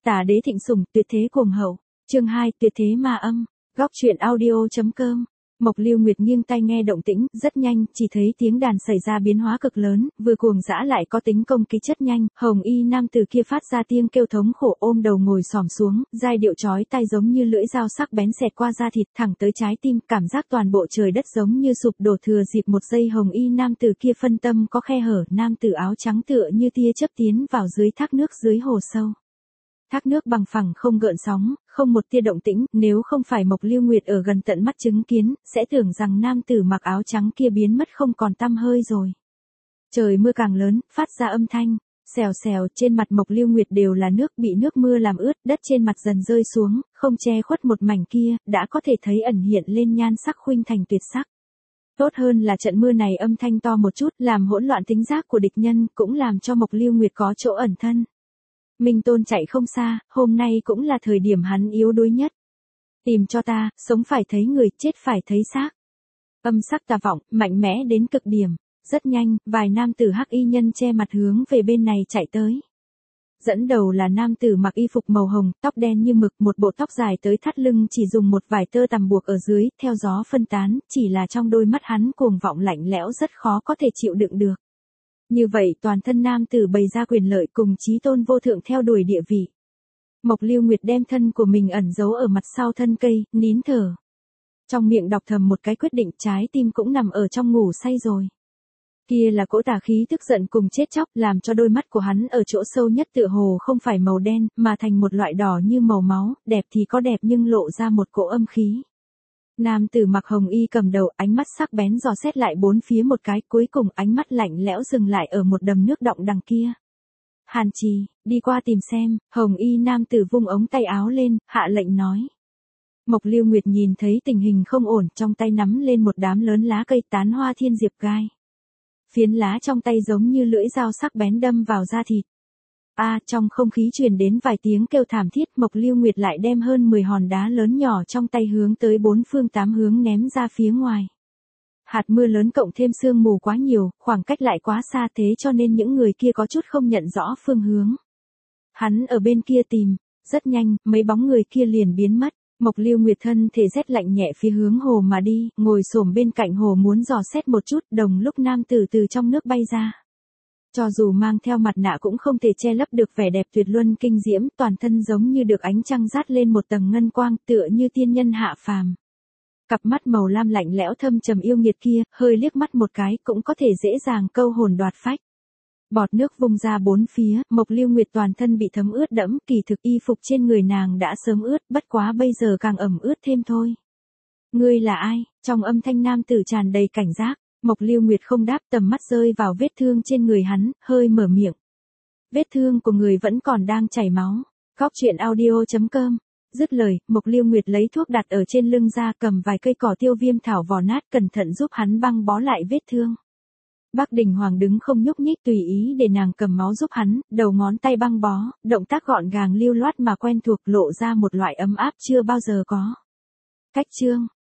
Tà đế thịnh sủng, tuyệt thế cuồng hậu. Chương 2, tuyệt thế ma âm. Góc truyện audio.com. Mộc Lưu Nguyệt nghiêng tai nghe động tĩnh, rất nhanh, chỉ thấy tiếng đàn xảy ra biến hóa cực lớn, vừa cuồng dã lại có tính công kích chất nhanh, hồng y nam từ kia phát ra tiếng kêu thống khổ ôm đầu ngồi xổm xuống, giai điệu chói tai giống như lưỡi dao sắc bén xẹt qua da thịt thẳng tới trái tim, cảm giác toàn bộ trời đất giống như sụp đổ thừa dịp một giây hồng y nam từ kia phân tâm có khe hở, nam tử áo trắng tựa như tia chớp tiến vào dưới thác nước dưới hồ sâu. Thác nước bằng phẳng không gợn sóng, không một tia động tĩnh, nếu không phải Mộc Lưu Nguyệt ở gần tận mắt chứng kiến, sẽ tưởng rằng nam tử mặc áo trắng kia biến mất không còn tăm hơi rồi. Trời mưa càng lớn, phát ra âm thanh, xèo xèo, trên mặt Mộc Lưu Nguyệt đều là nước bị nước mưa làm ướt, đất trên mặt dần rơi xuống, không che khuất một mảnh kia, đã có thể thấy ẩn hiện lên nhan sắc khuynh thành tuyệt sắc. Tốt hơn là trận mưa này âm thanh to một chút, làm hỗn loạn tính giác của địch nhân, cũng làm cho Mộc Lưu Nguyệt có chỗ ẩn thân. Minh Tôn chạy không xa, hôm nay cũng là thời điểm hắn yếu đuối nhất. Tìm cho ta, sống phải thấy người, chết phải thấy xác. Âm sắc tà vọng, mạnh mẽ đến cực điểm. Rất nhanh, vài nam tử hắc y nhân che mặt hướng về bên này chạy tới. Dẫn đầu là nam tử mặc y phục màu hồng, tóc đen như mực, một bộ tóc dài tới thắt lưng chỉ dùng một vài tơ tằm buộc ở dưới, theo gió phân tán, chỉ là trong đôi mắt hắn cuồng vọng lạnh lẽo rất khó có thể chịu đựng được. Như vậy toàn thân nam tử bày ra quyền lợi cùng chí tôn vô thượng theo đuổi địa vị. Mộc Lưu Nguyệt đem thân của mình ẩn giấu ở mặt sau thân cây, nín thở. Trong miệng đọc thầm một cái quyết định, trái tim cũng nằm ở trong ngủ say rồi. Kia là cỗ tà khí tức giận cùng chết chóc, làm cho đôi mắt của hắn ở chỗ sâu nhất tựa hồ không phải màu đen, mà thành một loại đỏ như màu máu, đẹp thì có đẹp nhưng lộ ra một cỗ âm khí. Nam tử mặc hồng y cầm đầu, ánh mắt sắc bén dò xét lại bốn phía một cái, cuối cùng ánh mắt lạnh lẽo dừng lại ở một đầm nước đọng đằng kia. Hàn Trì, đi qua tìm xem, hồng y nam tử vung ống tay áo lên, hạ lệnh nói. Mộc Lưu Nguyệt nhìn thấy tình hình không ổn, trong tay nắm lên một đám lớn lá cây tán hoa thiên diệp gai. Phiến lá trong tay giống như lưỡi dao sắc bén đâm vào da thịt. Trong không khí truyền đến vài tiếng kêu thảm thiết, Mộc Lưu Nguyệt lại đem hơn 10 hòn đá lớn nhỏ trong tay hướng tới bốn phương tám hướng ném ra phía ngoài. Hạt mưa lớn cộng thêm sương mù quá nhiều, khoảng cách lại quá xa thế cho nên những người kia có chút không nhận rõ phương hướng. Hắn ở bên kia tìm, rất nhanh, mấy bóng người kia liền biến mất. Mộc Lưu Nguyệt thân thể rét lạnh nhẹ phía hướng hồ mà đi, ngồi xổm bên cạnh hồ muốn dò xét một chút, đồng lúc nam tử từ trong nước bay ra. Cho dù mang theo mặt nạ cũng không thể che lấp được vẻ đẹp tuyệt luân kinh diễm, toàn thân giống như được ánh trăng rát lên một tầng ngân quang, tựa như tiên nhân hạ phàm. Cặp mắt màu lam lạnh lẽo thâm trầm yêu nghiệt kia, hơi liếc mắt một cái cũng có thể dễ dàng câu hồn đoạt phách. Bọt nước vung ra bốn phía, Mộc Lưu Nguyệt toàn thân bị thấm ướt đẫm, kỳ thực y phục trên người nàng đã sớm ướt, bất quá bây giờ càng ẩm ướt thêm thôi. Ngươi là ai? Trong âm thanh nam tử tràn đầy cảnh giác. Mộc Lưu Nguyệt không đáp, tầm mắt rơi vào vết thương trên người hắn, hơi mở miệng. Vết thương của người vẫn còn đang chảy máu. Góc truyện audio.com. Dứt lời, Mộc Lưu Nguyệt lấy thuốc đặt ở trên lưng ra, cầm vài cây cỏ tiêu viêm thảo vỏ nát cẩn thận giúp hắn băng bó lại vết thương. Bác Đình Hoàng đứng không nhúc nhích tùy ý để nàng cầm máu giúp hắn, đầu ngón tay băng bó, động tác gọn gàng lưu loát mà quen thuộc lộ ra một loại ấm áp chưa bao giờ có. Cách chương.